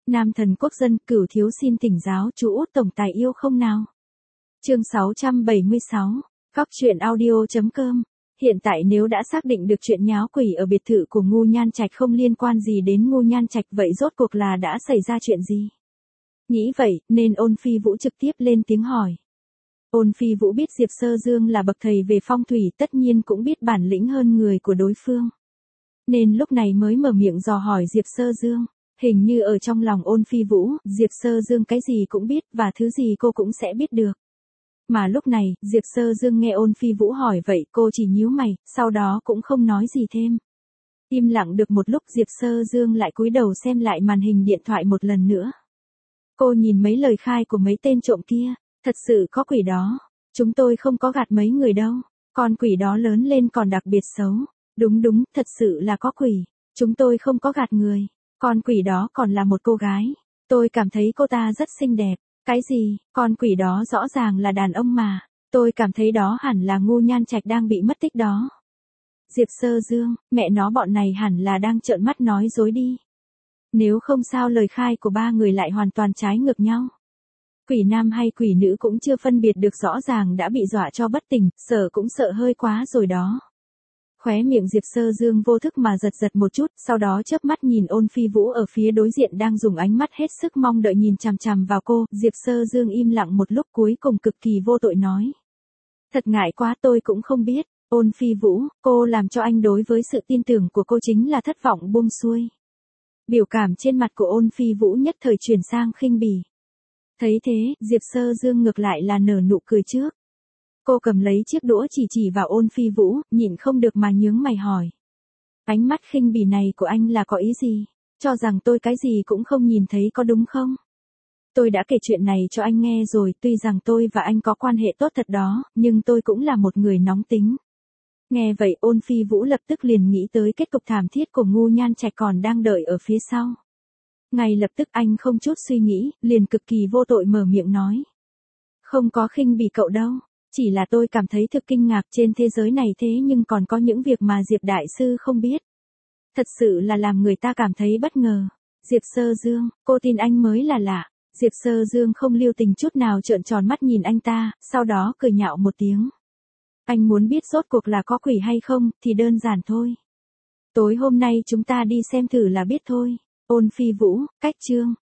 Nam thần quốc dân, Cửu thiếu xin thỉnh giáo chú Út tổng tài yêu không nào. Chương 676. Góc truyện audio.com. Hiện tại nếu đã xác định được chuyện nháo quỷ ở biệt thự của Ngu Nhan Trạch không liên quan gì đến Ngu Nhan Trạch, vậy rốt cuộc là đã xảy ra chuyện gì? Nghĩ vậy, nên Ôn Phi Vũ trực tiếp lên tiếng hỏi. Ôn Phi Vũ biết Diệp Sơ Dương là bậc thầy về phong thủy, tất nhiên cũng biết bản lĩnh hơn người của đối phương. Nên lúc này mới mở miệng dò hỏi Diệp Sơ Dương. Hình như ở trong lòng Ôn Phi Vũ, Diệp Sơ Dương cái gì cũng biết và thứ gì cô cũng sẽ biết được. Mà lúc này, Diệp Sơ Dương nghe Ôn Phi Vũ hỏi vậy, cô chỉ nhíu mày, sau đó cũng không nói gì thêm. Im lặng được một lúc, Diệp Sơ Dương lại cúi đầu xem lại màn hình điện thoại một lần nữa. Cô nhìn mấy lời khai của mấy tên trộm kia, thật sự có quỷ đó. Chúng tôi không có gạt mấy người đâu. Con quỷ đó lớn lên còn đặc biệt xấu. Đúng, thật sự là có quỷ. Chúng tôi không có gạt người. Con quỷ đó còn là một cô gái. Tôi cảm thấy cô ta rất xinh đẹp. Cái gì, con quỷ đó rõ ràng là đàn ông mà. Tôi cảm thấy đó hẳn là Ngu Nhan Trạch đang bị mất tích đó. Diệp Sơ Dương, mẹ nó bọn này hẳn là đang trợn mắt nói dối đi. Nếu không sao lời khai của ba người lại hoàn toàn trái ngược nhau. Quỷ nam hay quỷ nữ cũng chưa phân biệt được rõ ràng đã bị dọa cho bất tỉnh, sợ cũng sợ hơi quá rồi đó. Khóe miệng Diệp Sơ Dương vô thức mà giật một chút, sau đó chớp mắt nhìn Ôn Phi Vũ ở phía đối diện đang dùng ánh mắt hết sức mong đợi nhìn chằm chằm vào cô. Diệp Sơ Dương im lặng một lúc cuối cùng cực kỳ vô tội nói. Thật ngại quá, tôi cũng không biết. Ôn Phi Vũ, cô làm cho anh đối với sự tin tưởng của cô chính là thất vọng buông xuôi. Biểu cảm trên mặt của Ôn Phi Vũ nhất thời chuyển sang khinh bỉ. Thấy thế, Diệp Sơ Dương ngược lại là nở nụ cười trước. Cô cầm lấy chiếc đũa chỉ vào Ôn Phi Vũ, nhịn không được mà nhướng mày hỏi. Ánh mắt khinh bỉ này của anh là có ý gì? Cho rằng tôi cái gì cũng không nhìn thấy có đúng không? Tôi đã kể chuyện này cho anh nghe rồi, tuy rằng tôi và anh có quan hệ tốt thật đó, nhưng tôi cũng là một người nóng tính. Nghe vậy Ôn Phi Vũ lập tức liền nghĩ tới kết cục thảm thiết của Ngu Nhan Trạch còn đang đợi ở phía sau. Ngay lập tức anh không chút suy nghĩ, liền cực kỳ vô tội mở miệng nói. Không có khinh bỉ cậu đâu, chỉ là tôi cảm thấy thực kinh ngạc trên thế giới này thế nhưng còn có những việc mà Diệp Đại Sư không biết. Thật sự là làm người ta cảm thấy bất ngờ. Diệp Sơ Dương, cô tin anh mới là lạ. Diệp Sơ Dương không lưu tình chút nào trợn tròn mắt nhìn anh ta, sau đó cười nhạo một tiếng. Anh muốn biết rốt cuộc là có quỷ hay không, thì đơn giản thôi. Tối hôm nay chúng ta đi xem thử là biết thôi. Ôn Phi Vũ, cách chương.